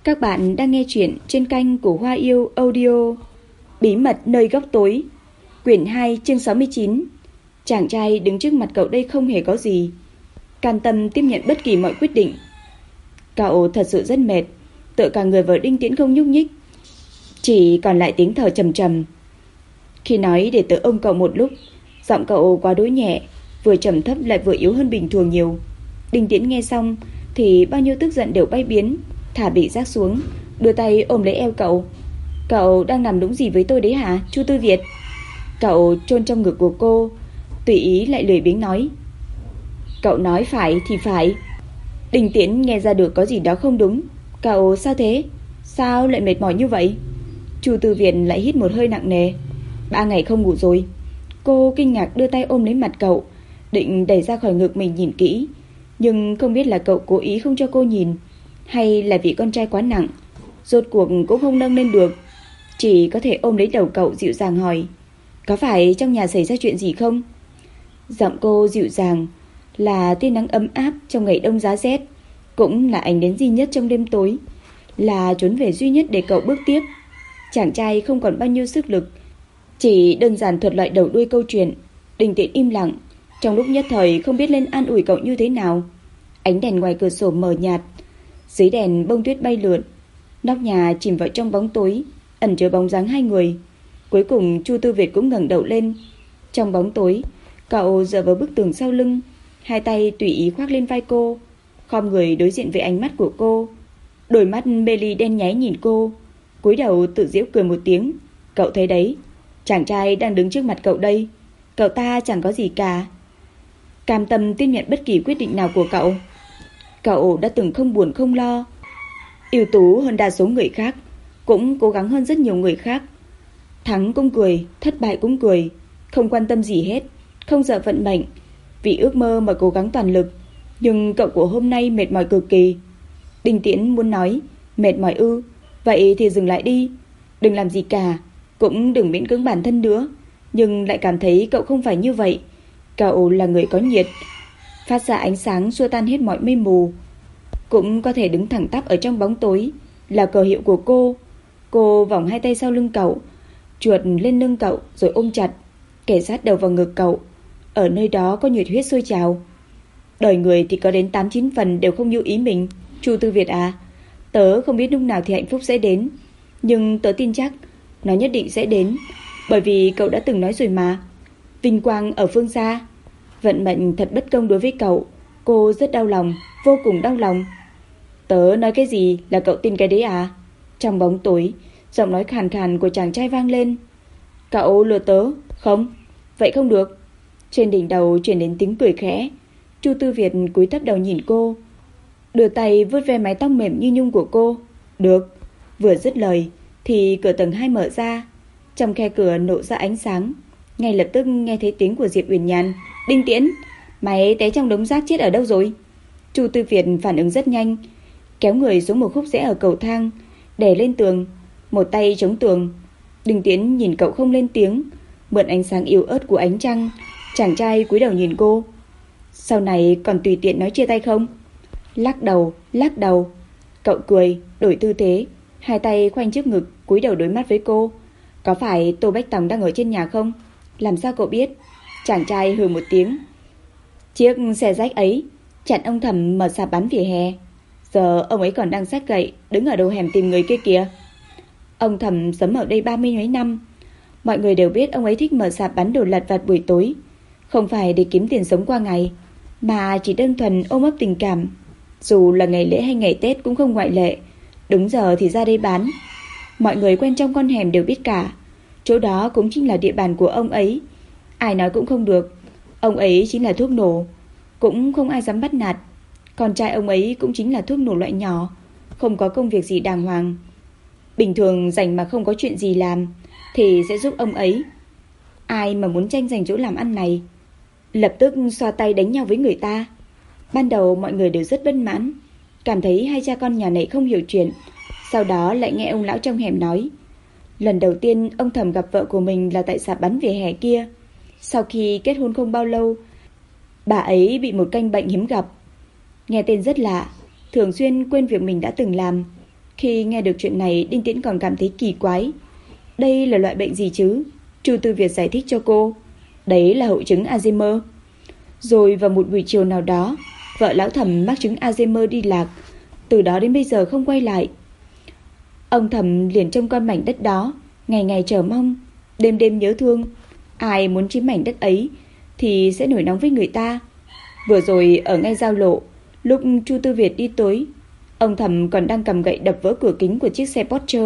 Các bạn đang nghe chuyện trên kênh của Hoa Yêu Audio. Bí mật nơi góc tối, quyển 2 chương 69. Chàng trai đứng trước mặt cậu đây không hề có gì, can tâm tiếp nhận bất kỳ mọi quyết định. Cậu thật sự rất mệt, tựa cả người vào đinh tiễn không nhúc nhích, chỉ còn lại tiếng thở trầm trầm. Khi nói để tớ ôm cậu một lúc, giọng cậu quá đối nhẹ, vừa trầm thấp lại vừa yếu hơn bình thường nhiều. Đinh Tiễn nghe xong thì bao nhiêu tức giận đều bay biến, thả bị giác xuống, đưa tay ôm lấy eo cậu. Cậu đang làm đúng gì với tôi đấy hả, Chu Tư Việt? Cậu chôn trong ngực của cô, tùy ý lại lười biếng nói. Cậu nói phải thì phải. Đinh Tiễn nghe ra được có gì đó không đúng. Cậu sao thế? Sao lại mệt mỏi như vậy? Chu Tư Việt lại hít một hơi nặng nề. 3 ngày không ngủ rồi. Cô kinh ngạc đưa tay ôm lấy mặt cậu, định đẩy ra khỏi ngực mình nhìn kỹ, nhưng không biết là cậu cố ý không cho cô nhìn, hay là vì con trai quá nặng, rốt cuộc cũng không nâng lên được, chỉ có thể ôm lấy đầu cậu dịu dàng hỏi, có phải trong nhà xảy ra chuyện gì không? Giọng cô dịu dàng, là tia nắng ấm áp trong ngày đông giá rét, cũng là ánh đến duy nhất trong đêm tối, là trốn về duy nhất để cậu bước tiếp. Chàng trai không còn bao nhiêu sức lực, chỉ đơn giản thuật lại đầu đuôi câu chuyện. Đinh Tiễn im lặng, trong lúc nhất thời không biết lên an ủi cậu như thế nào. Ánh đèn ngoài cửa sổ mờ nhạt, dưới đèn bông tuyết bay lượn, nóc nhà chìm vào trong bóng tối, ẩn chứa bóng dáng hai người. Cuối cùng Chu Tư Việt cũng ngẩng đầu lên. Trong bóng tối, cậu dựa vào bức tường sau lưng, hai tay tùy ý khoác lên vai cô, khom người đối diện với ánh mắt của cô. Đôi mắt mê ly đen nháy nhìn cô, cúi đầu tự giễu cười một tiếng. Cậu thấy đấy, chàng trai đang đứng trước mặt cậu đây, cậu ta chẳng có gì cả, cam tâm tiếp nhận bất kỳ quyết định nào của cậu. Cậu đã từng không buồn không lo, ưu tú hơn đa số người khác, cũng cố gắng hơn rất nhiều người khác. Thắng cũng cười, thất bại cũng cười, không quan tâm gì hết, không sợ vận mệnh, vì ước mơ mà cố gắng toàn lực. Nhưng cậu của hôm nay mệt mỏi cực kỳ. Đinh Tiễn muốn nói, mệt mỏi ư? Vậy thì dừng lại đi, đừng làm gì cả, cũng đừng miễn cưỡng bản thân nữa. Nhưng lại cảm thấy cậu không phải như vậy. Cậu là người có nhiệt, phát ra ánh sáng xua tan hết mọi mây mù, cũng có thể đứng thẳng tắp ở trong bóng tối, là cờ hiệu của cô. Cô vòng hai tay sau lưng cậu, chuột lên lưng cậu rồi ôm chặt, kề sát đầu vào ngực cậu. Ở nơi đó có nhiệt huyết sôi trào. Đời người thì có đến 8-9 phần đều không như ý mình. Chu Tư Việt à, tớ không biết lúc nào thì hạnh phúc sẽ đến, nhưng tớ tin chắc nó nhất định sẽ đến. Bởi vì cậu đã từng nói rồi mà, vinh quang ở phương xa. Vận mệnh thật bất công đối với cậu. Cô rất đau lòng, vô cùng đau lòng. Tớ nói cái gì là cậu tin cái đấy à? Trong bóng tối, giọng nói khàn khàn của chàng trai vang lên. Cậu lừa tớ? Không, vậy không được. Trên đỉnh đầu truyền đến tiếng cười khẽ. Chu Tư Việt cúi thấp đầu nhìn cô, đưa tay vuốt ve mái tóc mềm như nhung của cô. Được. Vừa dứt lời thì cửa tầng 2 mở ra, trong khe cửa nổ ra ánh sáng. Ngay lập tức nghe thấy tiếng của Diệp Uyển Nhàn. Đinh Tiễn, mày té trong đống rác chết ở đâu rồi? Chu Tư Việt phản ứng rất nhanh, kéo người xuống một khúc rẽ ở cầu thang, đè lên tường, một tay chống tường. Đinh Tiễn nhìn cậu không lên tiếng, mượn ánh sáng yếu ớt của ánh trăng. Chàng trai cúi đầu nhìn cô. Sau này còn tùy tiện nói chia tay không? Lắc đầu, lắc đầu. Cậu cười, đổi tư thế, hai tay khoanh trước ngực, cúi đầu đối mắt với cô. Có phải Tô Bách Tòng đang ở trên nhà không? Làm sao cậu biết? Chàng trai hừ một tiếng. Chiếc xe rách ấy chặn ông Thẩm mở sạp bán vỉa hè. Giờ ông ấy còn đang xách gậy đứng ở đầu hẻm tìm người kia kìa. Ông Thẩm sống ở đây 30 mấy năm. Mọi người đều biết ông ấy thích mở sạp bán đồ lặt vặt buổi tối, không phải để kiếm tiền sống qua ngày, mà chỉ đơn thuần ôm ấp tình cảm. Dù là ngày lễ hay ngày Tết cũng không ngoại lệ, đúng giờ thì ra đây bán. Mọi người quen trong con hẻm đều biết cả, chỗ đó cũng chính là địa bàn của ông ấy, ai nói cũng không được. Ông ấy chính là thuốc nổ, cũng không ai dám bắt nạt. Con trai ông ấy cũng chính là thuốc nổ loại nhỏ, không có công việc gì đàng hoàng. Bình thường rảnh mà không có chuyện gì làm thì sẽ giúp ông ấy. Ai mà muốn tranh giành chỗ làm ăn này, lập tức xoa tay đánh nhau với người ta. Ban đầu mọi người đều rất bất mãn, cảm thấy hai cha con nhà này không hiểu chuyện. Sau đó lại nghe ông lão trong hẻm nói, lần đầu tiên ông Thẩm gặp vợ của mình là tại sạp bán vỉa hè kia. Sau khi kết hôn không bao lâu, bà ấy bị một căn bệnh hiếm gặp. Nghe tên rất lạ, thường xuyên quên việc mình đã từng làm. Khi nghe được chuyện này, Đinh Tiễn còn cảm thấy kỳ quái. Đây là loại bệnh gì chứ? Chu Tư Việt giải thích cho cô. Đấy là hội chứng Alzheimer. Rồi vào một buổi chiều nào đó, vợ lão Thẩm mắc chứng Alzheimer đi lạc, từ đó đến bây giờ không quay lại. Ông Thẩm liền trông coi mảnh đất đó, ngày ngày chờ mong, đêm đêm nhớ thương. Ai muốn chiếm mảnh đất ấy thì sẽ nổi nóng với người ta. Vừa rồi ở ngay giao lộ, lúc Chu Tư Việt đi tới, ông Thẩm còn đang cầm gậy đập vỡ cửa kính của chiếc xe Porsche.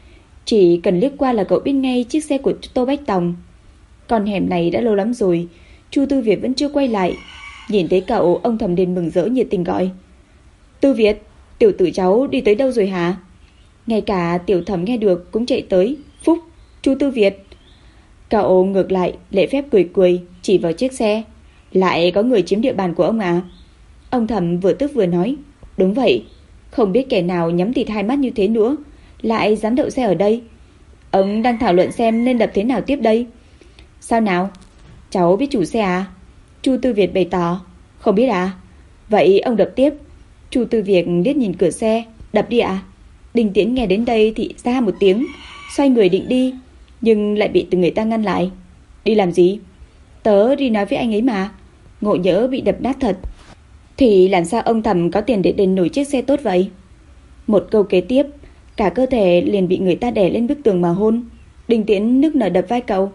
Chỉ cần liếc qua là cậu biết ngay chiếc xe của Tô Bách Tòng. Con hẻm này đã lâu lắm rồi, Chu Tư Việt vẫn chưa quay lại. Nhìn thấy cậu, ông Thẩm liền mừng rỡ nhiệt tình gọi. Tư Việt, tiểu tử cháu đi tới đâu rồi hả? Ngay cả Tiểu Thẩm nghe được cũng chạy tới. Phúc, Chu Tư Việt. Cậu ngược lại lễ phép cười cười, chỉ vào chiếc xe. Lại có người chiếm địa bàn của ông à? Ông Thẩm vừa tức vừa nói. Đúng vậy, không biết kẻ nào nhắm tịt hai mắt như thế nữa lại dám đậu xe ở đây. Ông đang thảo luận xem nên đập thế nào tiếp đây. Sao nào? Cháu biết chủ xe à? Chu Tư Việt bày tỏ. Không biết à? Vậy ông đập tiếp. Chu Tư Việt liếc nhìn cửa xe. Đập đi ạ. Đinh Tiễn nghe đến đây thì ra một tiếng, xoay người định đi, nhưng lại bị từng người ta ngăn lại. Đi làm gì? Tớ đi nói với anh ấy mà. Ngộ nhỡ bị đập nát thật thì làm sao ông Thẩm có tiền để đền nổi chiếc xe tốt vậy? Một câu kế tiếp, cả cơ thể liền bị người ta đè lên bức tường mà hôn. Đinh Tiễn nức nở đập vai cậu.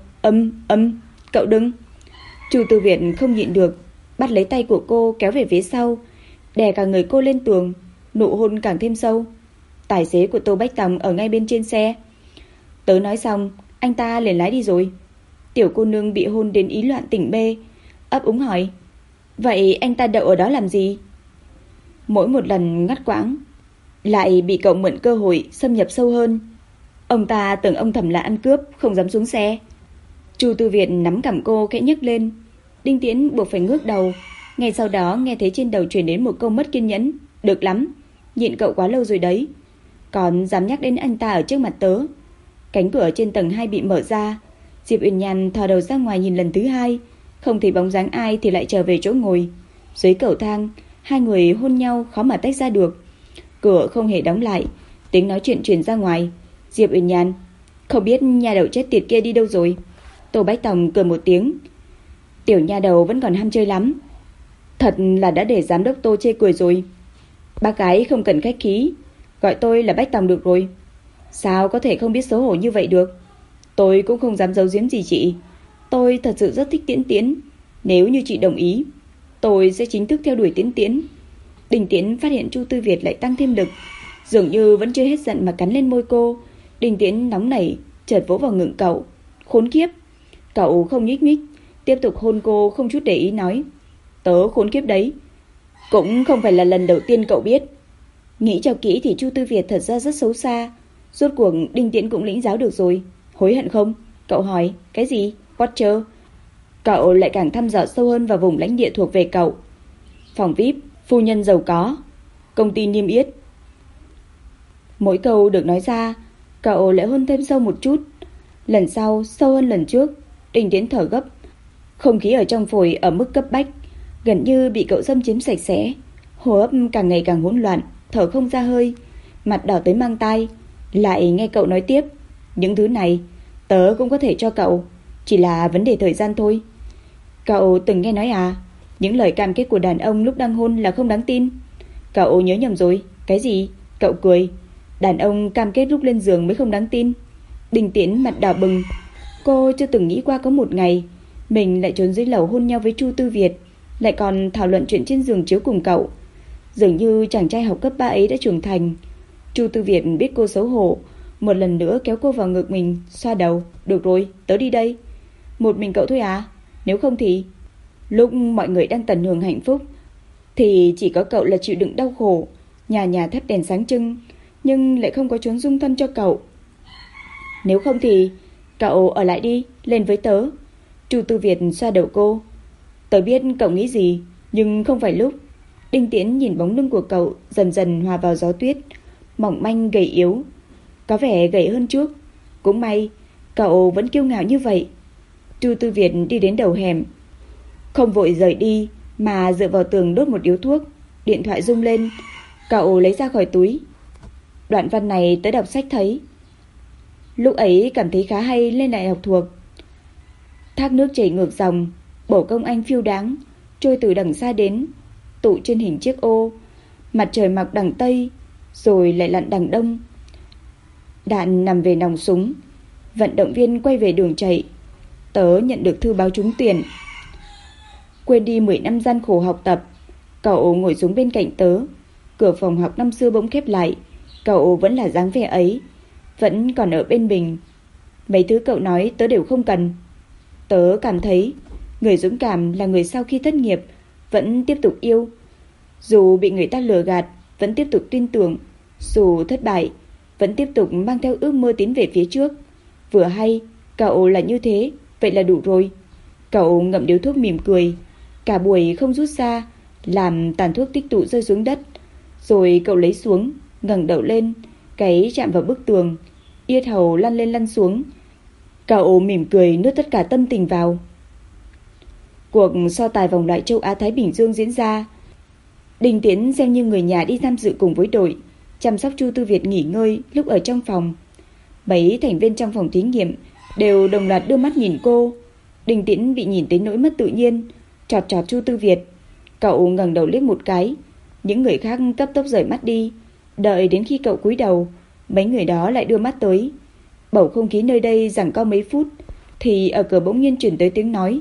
Cậu đừng. Chu Tư Việt không nhịn được, bắt lấy tay của cô kéo về phía sau, đè cả người cô lên tường, nụ hôn càng thêm sâu. Tài xế của Tô Bách Tòng ở ngay bên trên xe. Tớ nói xong, anh ta liền lái đi rồi. Tiểu cô nương bị hôn đến ý loạn tỉnh mê, ấp úng hỏi. Vậy anh ta đậu ở đó làm gì? Mỗi một lần ngắt quãng lại bị cậu mượn cơ hội xâm nhập sâu hơn. Ông ta tưởng ông Thẩm là ăn cướp, không dám xuống xe. Chu Tư Việt nắm cằm cô khẽ nhấc lên. Đinh Tiễn buộc phải ngước đầu. Ngay sau đó nghe thấy trên đầu truyền đến một câu mất kiên nhẫn. Được lắm, nhịn cậu quá lâu rồi đấy, còn dám nhắc đến anh ta ở trước mặt tớ. Cánh cửa trên tầng 2 bị mở ra. Diệp Uyển Nhàn thò đầu ra ngoài nhìn lần thứ hai, không thấy bóng dáng ai thì lại trở về chỗ ngồi. Dưới cầu thang, hai người hôn nhau khó mà tách ra được. Cửa không hề đóng lại, tiếng nói chuyện truyền ra ngoài. Diệp Uyển Nhàn, không biết nhà đầu chết tiệt kia đi đâu rồi? Tô Bách Tòng cười một tiếng. Tiểu nha đầu vẫn còn ham chơi lắm. Thật là đã để giám đốc Tô chê cười rồi. Bác gái không cần khách khí, gọi tôi là Bách Tòng được rồi. Sao có thể không biết xấu hổ như vậy được? Tôi cũng không dám giấu giếm gì chị. Tôi thật sự rất thích Tiễn Tiễn. Nếu như chị đồng ý, tôi sẽ chính thức theo đuổi Tiễn Tiễn. Đinh Tiễn phát hiện Chu Tư Việt lại tăng thêm lực, dường như vẫn chưa hết giận mà cắn lên môi cô. Đinh Tiễn nóng nảy chợt vỗ vào ngực cậu. Khốn kiếp. Cậu không nhích nhích, tiếp tục hôn cô không chút để ý nói. Tớ khốn kiếp đấy. Cũng không phải là lần đầu tiên cậu biết. Nghĩ cho kỹ thì Chu Tư Việt thật ra rất xấu xa. Rốt cuộc Đinh Tiễn cũng lĩnh giáo được rồi. Hối hận không? Cậu hỏi. Cái gì? Watcher. Cậu lại càng thăm dò sâu hơn vào vùng lãnh địa thuộc về cậu. Phòng VIP, phu nhân giàu có, công ty niêm yết. Mỗi câu được nói ra, cậu lại hôn thêm sâu một chút. Lần sau sâu hơn lần trước. Đinh Tiễn thở gấp. Không khí ở trong phổi ở mức cấp bách, gần như bị cậu xâm chiếm sạch sẽ. Hô hấp càng ngày càng hỗn loạn, thở không ra hơi, mặt đỏ tới mang tai. Lại nghe cậu nói tiếp. Những thứ này tớ cũng có thể cho cậu, chỉ là vấn đề thời gian thôi. Cậu từng nghe nói à, những lời cam kết của đàn ông lúc đang hôn là không đáng tin. Cậu nhớ nhầm rồi. Cái gì? Cậu cười. Đàn ông cam kết lúc lên giường mới không đáng tin. Đinh Tiễn mặt đỏ bừng. Cô chưa từng nghĩ qua có một ngày mình lại trốn dưới lầu hôn nhau với Chu Tư Việt, lại còn thảo luận chuyện trên giường chiếu cùng cậu. Dường như chàng trai học cấp 3 ấy đã trưởng thành. Chu Tư Việt biết cô xấu hổ, một lần nữa kéo cô vào ngực mình, xoa đầu. Được rồi, tớ đi đây. Một mình cậu thôi à? Nếu không thì... Lúc mọi người đang tận hưởng hạnh phúc thì chỉ có cậu là chịu đựng đau khổ. Nhà nhà thắp đèn sáng trưng, nhưng lại không có chốn dung thân cho cậu. Nếu không thì cậu ở lại đi, lên với tớ. Chu Tư Việt xoa đầu cô. Tớ biết cậu nghĩ gì, nhưng không phải lúc. Đinh Tiễn nhìn bóng lưng của cậu dần dần hòa vào gió tuyết, mỏng manh gầy yếu, có vẻ gầy hơn trước. Cũng may cậu vẫn kiêu ngạo như vậy. Chu Tư Việt đi đến đầu hẻm, không vội rời đi mà dựa vào tường đốt một điếu thuốc. Điện thoại rung lên, cậu lấy ra khỏi túi. Đoạn văn này tớ đọc sách thấy. Lúc ấy cảm thấy khá hay lên đại học thuộc. Thác nước chảy ngược dòng, bổ công anh phiêu đáng, trôi từ đằng xa đến, tụ trên hình chiếc ô. Mặt trời mọc đằng tây, rồi lại lặn đằng đông. Đạn nằm về nòng súng, vận động viên quay về đường chạy. Tớ nhận được thư báo trúng tuyển. Quên đi 10 năm gian khổ học tập, cậu ngồi xuống bên cạnh tớ. Cửa phòng học năm xưa bỗng khép lại. Cậu vẫn là dáng vẻ ấy, vẫn còn ở bên mình. Mấy thứ cậu nói tớ đều không cần. Tớ cảm thấy người dũng cảm là người sau khi thất nghiệp vẫn tiếp tục yêu, dù bị người ta lừa gạt vẫn tiếp tục tin tưởng, dù thất bại vẫn tiếp tục mang theo ước mơ tiến về phía trước. Vừa hay cậu là như thế, vậy là đủ rồi. Cậu ngậm điếu thuốc mỉm cười. Cả buổi không rút ra, làm tàn thuốc tích tụ rơi xuống đất. Rồi cậu lấy xuống, ngẩng đầu lên, cái chạm vào bức tường, yết hầu lăn lên lăn xuống. Cậu mỉm cười nuốt tất cả tâm tình vào. Cuộc so tài vòng loại châu Á Thái Bình Dương diễn ra. Đình Tiến xem như người nhà đi tham dự cùng với đội, chăm sóc Chu Tư Việt nghỉ ngơi lúc ở trong phòng. Mấy thành viên trong phòng thí nghiệm đều đồng loạt đưa mắt nhìn cô. Đình Tiến bị nhìn tới nỗi mất tự nhiên, chọt chọt Chu Tư Việt. Cậu ngẩng đầu liếc một cái. Những người khác cấp tốc rời mắt đi. Đợi đến khi cậu cúi đầu, mấy người đó lại đưa mắt tới. Bầu không khí nơi đây giằng co mấy phút, thì ở cửa bỗng nhiên truyền tới tiếng nói: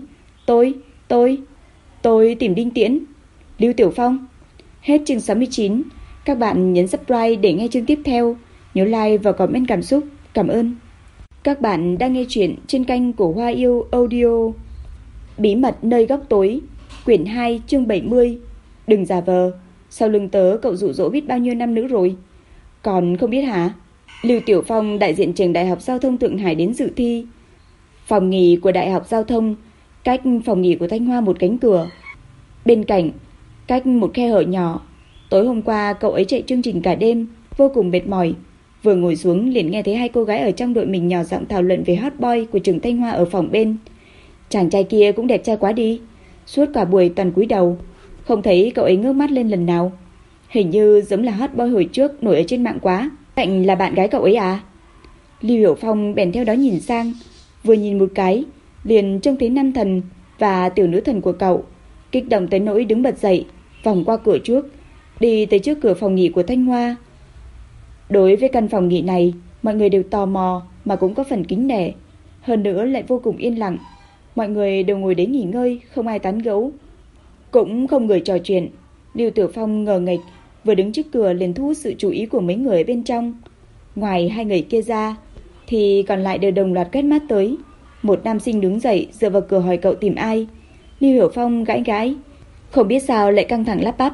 Tôi tìm Đinh Tiễn, Lưu Tiểu Phong. Hết chương 69. Các bạn nhấn subscribe để nghe chương tiếp theo. Nhớ like và comment cảm xúc. Cảm ơn. Các bạn đang nghe chuyện trên kênh của Hoa Yêu Audio. Bí mật nơi góc tối, quyển 2 chương 70. Đừng giả vờ, sau lưng tớ cậu dụ dỗ biết bao nhiêu năm nữa rồi. Còn không biết hả? Lưu Tiểu Phong đại diện trường Đại học Giao thông Thượng Hải đến dự thi. Phòng nghỉ của Đại học Giao thông cách phòng nghỉ của Thanh Hoa một cánh cửa. Bên cạnh, cách một khe hở nhỏ. Tối hôm qua cậu ấy chạy chương trình cả đêm, vô cùng mệt mỏi. Vừa ngồi xuống liền nghe thấy hai cô gái ở trong đội mình nhỏ giọng thảo luận về hot boy của trường Thanh Hoa ở phòng bên. Chàng trai kia cũng đẹp trai quá đi, suốt cả buổi toàn cúi đầu, không thấy cậu ấy ngước mắt lên lần nào. Hình như giống là hot boy hồi trước nổi ở trên mạng quá. Cạnh là bạn gái cậu ấy à? Lưu Hiểu Phong bèn theo đó nhìn sang. Vừa nhìn một cái liền trông thấy nam thần và tiểu nữ thần của cậu. Kích động tới nỗi đứng bật dậy, vòng qua cửa trước, đi tới trước cửa phòng nghỉ của Thanh Hoa. Đối với căn phòng nghỉ này, mọi người đều tò mò mà cũng có phần kính nể. Hơn nữa lại vô cùng yên lặng. Mọi người đều ngồi đấy nghỉ ngơi, không ai tán gẫu, cũng không người trò chuyện. Lưu Tiểu Phong ngờ nghệch, vừa đứng trước cửa liền thu hút sự chú ý của mấy người ở bên trong. Ngoài hai người kia ra thì còn lại đều đồng loạt quét mắt tới. Một nam sinh đứng dậy dựa vào cửa hỏi cậu tìm ai. Lưu Hiểu Phong gãi gãi, không biết sao lại căng thẳng lắp bắp: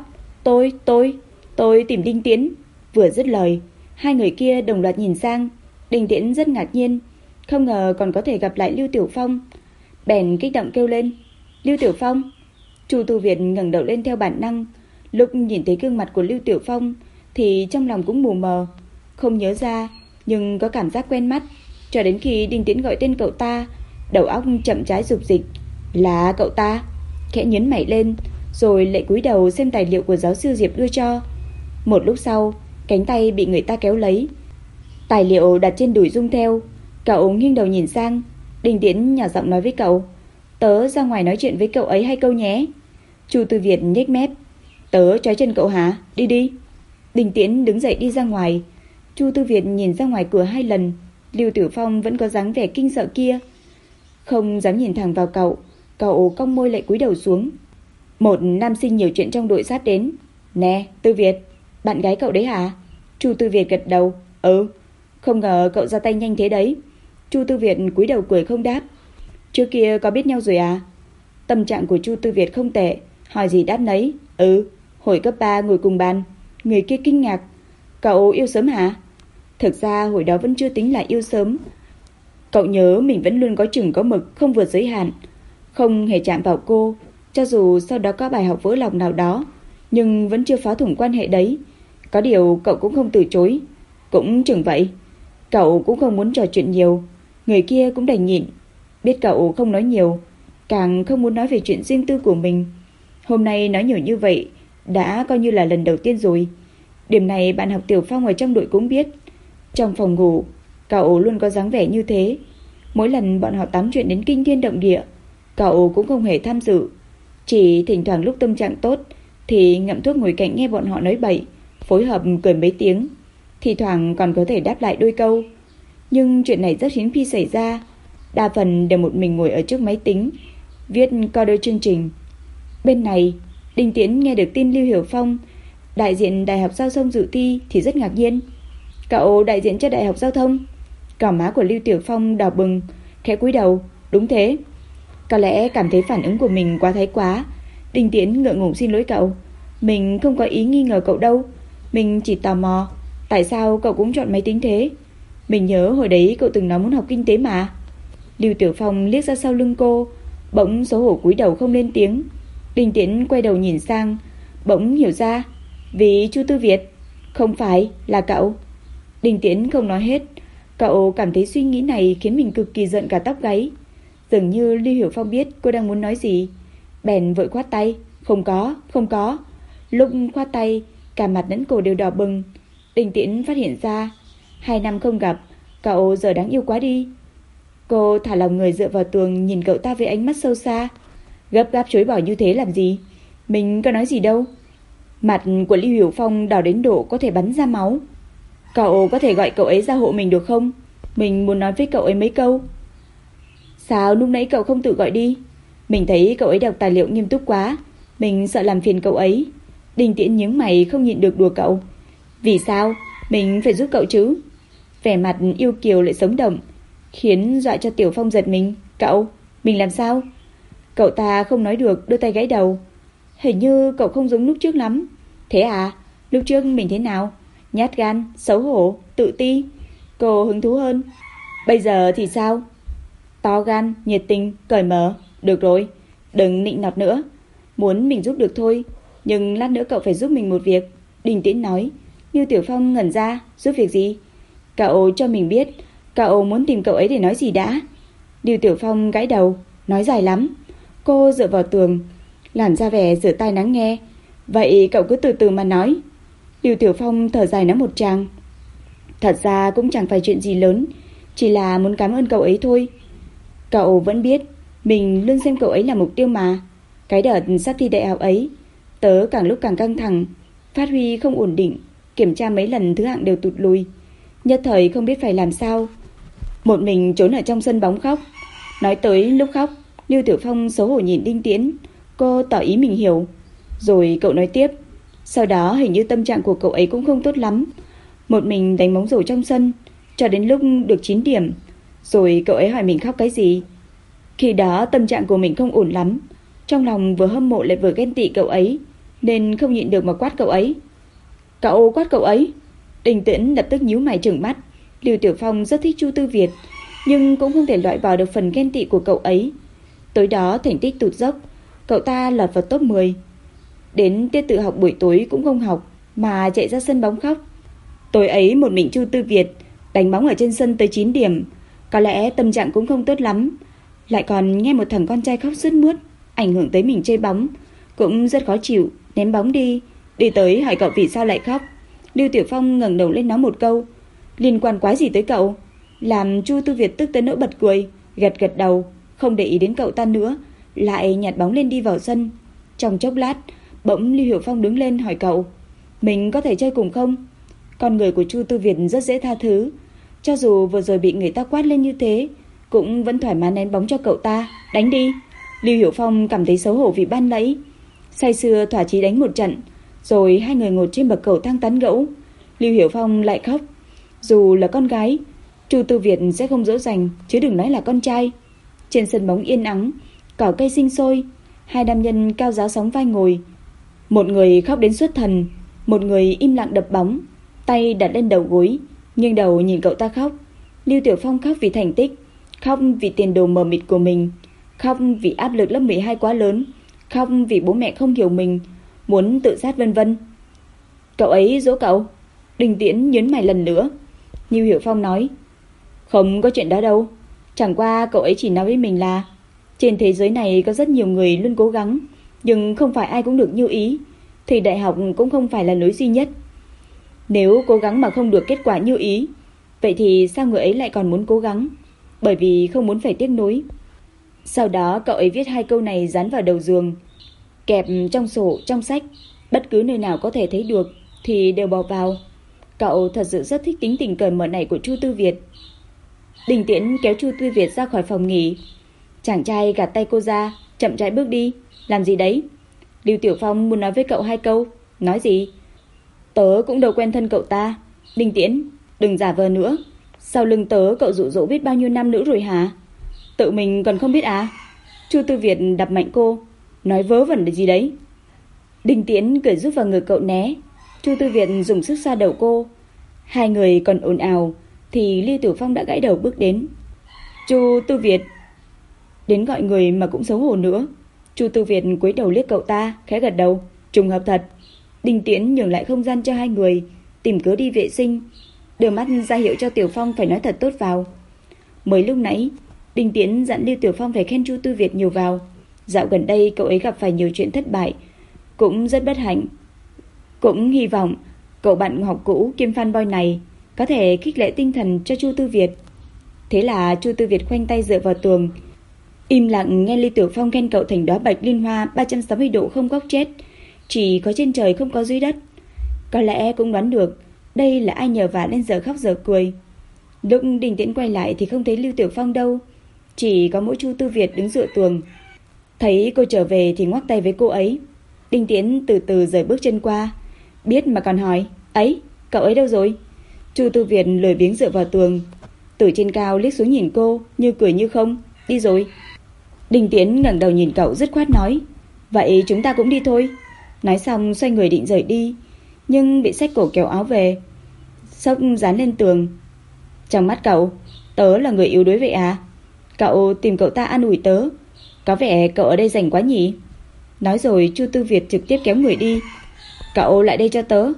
Tôi tìm Đinh Tiễn. Vừa dứt lời, hai người kia đồng loạt nhìn sang. Đinh Tiễn rất ngạc nhiên, không ngờ còn có thể gặp lại Lưu Tiểu Phong, bèn kích động kêu lên: Lưu Tiểu Phong. Chu Tu Việt ngẩng đầu lên theo bản năng. Lúc nhìn thấy gương mặt của Lưu Tiểu Phong thì trong lòng cũng mù mờ, không nhớ ra, nhưng có cảm giác quen mắt. Cho đến khi Đinh Tiễn gọi tên cậu ta, đầu óc chậm rãi dục dịch. Là cậu ta. Khẽ nhấn mày lên, rồi lại cúi đầu xem tài liệu của giáo sư Diệp đưa cho. Một lúc sau, cánh tay bị người ta kéo lấy, tài liệu đặt trên đùi rung theo. Cậu nghiêng đầu nhìn sang. Đinh Tiễn nhỏ giọng nói với cậu: Tớ ra ngoài nói chuyện với cậu ấy 2 câu nhé. Chu Tư Việt nhếch mép: Tớ trói chân cậu hả? Đi đi. Đinh Tiễn đứng dậy đi ra ngoài. Chu Tư Việt nhìn ra ngoài cửa 2 lần. Lưu Tiểu Phong vẫn có dáng vẻ kinh sợ kia, không dám nhìn thẳng vào cậu. Cậu cong môi lại cúi đầu xuống. Một nam sinh nhiều chuyện trong đội sát đến. Nè, Tư Việt, bạn gái cậu đấy hả? Chu Tư Việt gật đầu. Ừ. Không ngờ cậu ra tay nhanh thế đấy. Chu Tư Việt cúi đầu cười không đáp. Trước kia có biết nhau rồi à? Tâm trạng của Chu Tư Việt không tệ, hỏi gì đáp nấy. Ừ, hồi cấp 3 ngồi cùng bàn. Người kia kinh ngạc: Cậu yêu sớm hả? Thực ra hồi đó vẫn chưa tính là yêu sớm. Cậu nhớ mình vẫn luôn có chừng có mực, không vượt giới hạn, không hề chạm vào cô. Cho dù sau đó có bài học vỡ lòng nào đó, nhưng vẫn chưa phá thủng quan hệ đấy. Có điều cậu cũng không từ chối. Cũng chừng vậy. Cậu cũng không muốn trò chuyện nhiều, người kia cũng đành nhịn. Biết cậu không nói nhiều, càng không muốn nói về chuyện riêng tư của mình. Hôm nay nói nhiều như vậy đã coi như là lần đầu tiên rồi. Điểm này bạn học Tiểu Phong ở trong đội cũng biết. Trong phòng ngủ, cậu luôn có dáng vẻ như thế. Mỗi lần bọn họ tám chuyện đến kinh thiên động địa, cậu cũng không hề tham dự. Chỉ thỉnh thoảng lúc tâm trạng tốt thì ngậm thuốc ngồi cạnh nghe bọn họ nói bậy, phối hợp cười mấy tiếng, thì thoảng còn có thể đáp lại đôi câu. Nhưng chuyện này rất hiếm khi xảy ra. Đa phần đều một mình ngồi ở trước máy tính viết coder chương trình. Bên này, Đinh Tiễn nghe được tin Lưu Hiểu Phong, đại diện Đại học Giao thông dự thi thì rất ngạc nhiên. Cậu đại diện cho Đại học Giao thông? Gò má của Lưu Tiểu Phong đỏ bừng, khẽ cúi đầu. Đúng thế. Có lẽ cảm thấy phản ứng của mình quá thái quá, Đinh Tiễn ngượng ngùng xin lỗi cậu. Mình không có ý nghi ngờ cậu đâu. Mình chỉ tò mò, tại sao cậu cũng chọn máy tính thế? Mình nhớ hồi đấy cậu từng nói muốn học kinh tế mà. Lưu Tiểu Phong liếc ra sau lưng cô, bỗng xấu hổ cúi đầu không lên tiếng. Đinh Tiễn quay đầu nhìn sang, bỗng hiểu ra, vì Chu Tư Việt. Không phải, là cậu. Đinh Tiễn không nói hết. Cậu cảm thấy suy nghĩ này khiến mình cực kỳ giận cả tóc gáy. Dường như Lưu Hiểu Phong biết cô đang muốn nói gì, bèn vội khoát tay. Không có. Lúc khoát tay, cả mặt lẫn cổ đều đỏ bừng. Đinh Tiễn phát hiện ra 2 năm không gặp, cậu giờ đáng yêu quá đi. Cô thả lòng người dựa vào tường, nhìn cậu ta với ánh mắt sâu xa. Gấp gáp chối bỏ như thế làm gì? Mình có nói gì đâu. Mặt của Lưu Hiểu Phong đỏ đến độ có thể bắn ra máu. Cậu có thể gọi cậu ấy ra hộ mình được không? Mình muốn nói với cậu ấy mấy câu. Sao lúc nãy cậu không tự gọi đi? Mình thấy cậu ấy đọc tài liệu nghiêm túc quá, mình sợ làm phiền cậu ấy. Đinh Tiễn nhướng mày không nhịn được đùa cậu. Vì sao? Mình phải giúp cậu chứ. Vẻ mặt yêu kiều lại sống động, khiến dọa cho Tiểu Phong giật mình. Cậu, mình làm sao? Cậu ta không nói được, đưa tay gãy đầu. Hình như cậu không giống lúc trước lắm. Thế à? Lúc trước mình thế nào? Nhát gan, xấu hổ, tự ti. Cô hứng thú hơn. Bây giờ thì sao? To gan, nhiệt tình, cởi mở. Được rồi, đừng nịnh nọt nữa. Muốn mình giúp được thôi, nhưng lát nữa cậu phải giúp mình một việc. Đinh Tiễn nói. Như Tiểu Phong ngẩn ra. Giúp việc gì? Cậu cho mình biết cậu muốn tìm cậu ấy để nói gì đã. Lưu Tiểu Phong gãi đầu. Nói dài lắm. Cô dựa vào tường, làm ra vẻ rửa tai lắng nghe. Vậy cậu cứ từ từ mà nói. Lưu Tiểu Phong thở dài nói một tràng. Thật ra cũng chẳng phải chuyện gì lớn, chỉ là muốn cảm ơn cậu ấy thôi. Cậu vẫn biết mình luôn xem cậu ấy là mục tiêu mà. Cái đợt sắp thi đại học ấy, tớ càng lúc càng căng thẳng, phát huy không ổn định, kiểm tra mấy lần thứ hạng đều tụt lùi. Nhất thời không biết phải làm sao, một mình trốn ở trong sân bóng khóc. Nói tới lúc khóc, Lưu Tiểu Phong xấu hổ nhìn Đinh Tiễn. Cô tỏ ý mình hiểu. Rồi cậu nói tiếp. Sau đó hình như tâm trạng của cậu ấy cũng không tốt lắm, một mình đánh bóng rổ trong sân cho đến lúc được 9 điểm. Rồi cậu ấy hỏi mình khóc cái gì. Khi đó tâm trạng của mình không ổn lắm, trong lòng vừa hâm mộ lại vừa ghen tị cậu ấy, nên không nhịn được mà quát cậu ấy. Cậu quát cậu ấy? Đinh Tiễn lập tức nhíu mày trừng mắt. Lưu Tiểu Phong rất thích Chu Tư Việt, nhưng cũng không thể loại bỏ được phần ghen tị của cậu ấy. Tối đó thành tích tụt dốc, cậu ta lọt vào top 10. Đến tiết tự học buổi tối cũng không học, mà chạy ra sân bóng khóc. Tối ấy một mình Chu Tư Việt đánh bóng ở trên sân tới 9 điểm, có lẽ tâm trạng cũng không tốt lắm. Lại còn nghe một thằng con trai khóc sướt mướt, ảnh hưởng tới mình chơi bóng, cũng rất khó chịu, ném bóng đi tới hỏi cậu vì sao lại khóc. Lưu Tiểu Phong ngẩng đầu lên nói một câu. Liên quan quái gì tới cậu? Làm Chu Tư Việt tức tới nỗi bật cười, gật gật đầu, không để ý đến cậu ta nữa, lại nhặt bóng lên đi vào sân. Trong chốc lát, bỗng Lưu Hiểu Phong đứng lên hỏi cậu, mình có thể chơi cùng không? Con người của Chu Tư Việt rất dễ tha thứ, cho dù vừa rồi bị người ta quát lên như thế, cũng vẫn thoải mái ném bóng cho cậu ta. Đánh đi. Lưu Hiểu Phong cảm thấy xấu hổ vì ban nãy say sưa thỏa chí đánh một trận, rồi hai người ngồi trên bậc cầu thang tán gẫu. Lưu Hiểu Phong lại khóc. Dù là con gái, Chu Tư Việt sẽ không dỗ dành, chứ đừng nói là con trai. Trên sân bóng yên ắng, cỏ cây sinh sôi, hai nam nhân cao giáo sóng vai ngồi. Một người khóc đến xuất thần, một người im lặng đập bóng, tay đặt lên đầu gối, nghiêng đầu nhìn cậu ta khóc. Lưu Tiểu Phong khóc vì thành tích, khóc vì tiền đồ mờ mịt của mình, khóc vì áp lực lớp 12 quá lớn, khóc vì bố mẹ không hiểu mình, muốn tự sát vân vân. Cậu ấy dỗ cậu? Đinh Tiễn nhớn mày lần nữa. Lưu Hiểu Phong nói, không có chuyện đó đâu, chẳng qua cậu ấy chỉ nói với mình là trên thế giới này có rất nhiều người luôn cố gắng, nhưng không phải ai cũng được như ý, thì đại học cũng không phải là lối duy nhất. Nếu cố gắng mà không được kết quả như ý, vậy thì sao người ấy lại còn muốn cố gắng? Bởi vì không muốn phải tiếc nuối. Sau đó cậu ấy viết 2 câu này dán vào đầu giường, kẹp trong sổ, trong sách, bất cứ nơi nào có thể thấy được thì đều bỏ vào. Cậu thật sự rất thích tính tình cởi mở này của Chu Tư Việt. Đình Tiễn kéo Chu Tư Việt ra khỏi phòng nghỉ. Chàng trai gạt tay cô ra, chậm rãi bước đi. Làm gì đấy? Lưu Tiểu Phong muốn nói với cậu 2 câu. Nói gì? Tớ cũng đâu quen thân cậu ta. Đình Tiễn, đừng giả vờ nữa. Sau lưng tớ cậu dụ dỗ biết bao nhiêu năm nữa rồi hả? Tự mình còn không biết à? Chu Tư Việt đập mạnh cô. Nói vớ vẩn là gì đấy? Đình Tiễn cười rút vào ngực cậu né. Chu Tư Việt dùng sức xoa đầu cô. 2 người còn ồn ào thì Lưu Tiểu Phong đã gãi đầu bước đến. Chu Tư Việt. Đến gọi người mà cũng xấu hổ nữa. Chu Tư Việt cúi đầu liếc cậu ta, khẽ gật đầu. Trùng hợp thật. Đình Tiễn nhường lại không gian cho 2 người, tìm cớ đi vệ sinh, đưa mắt ra hiệu cho Tiểu Phong phải nói thật tốt vào. Mới lúc nãy Đình Tiễn dặn Lưu Tiểu Phong phải khen Chu Tư Việt nhiều vào. Dạo gần đây cậu ấy gặp phải nhiều chuyện thất bại, cũng rất bất hạnh. Cũng hy vọng cậu bạn học cũ kiêm fanboy này có thể khích lệ tinh thần cho Chu Tư Việt. Thế là Chu Tư Việt khoanh tay dựa vào tường, im lặng nghe Lưu Tiểu Phong khen cậu thành đóa bạch liên hoa 360 độ không góc chết, chỉ có trên trời không có dưới đất. Có lẽ cũng đoán được đây là ai nhờ vả nên giờ khóc giờ cười. Lúc Đình Tiễn quay lại thì không thấy Lưu Tiểu Phong đâu, chỉ có mỗi Chu Tư Việt đứng dựa tường. Thấy cô trở về thì ngoắc tay với cô ấy. Đình Tiễn từ từ rời bước chân qua, biết mà còn hỏi: ấy, cậu ấy đâu rồi? Chu Tư Việt lười biếng dựa vào tường, từ trên cao liếc xuống nhìn cô, như cười như không. Đi rồi. Đình Tiễn ngẩng đầu nhìn cậu dứt khoát nói: vậy chúng ta cũng đi thôi. Nói xong xoay người định rời đi, nhưng bị xách cổ kéo áo về, xốc dán lên tường. Trong mắt cậu, tớ là người yếu đuối vậy à? Cậu tìm cậu ta an ủi tớ, có vẻ cậu ở đây rảnh quá nhỉ? Nói rồi Chu Tư Việt trực tiếp kéo người đi. Cậu lại đây cho tớ.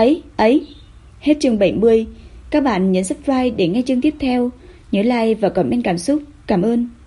Ấy. Hết chương 70. Các bạn nhấn subscribe để nghe chương tiếp theo. Nhớ like và comment cảm xúc. Cảm ơn.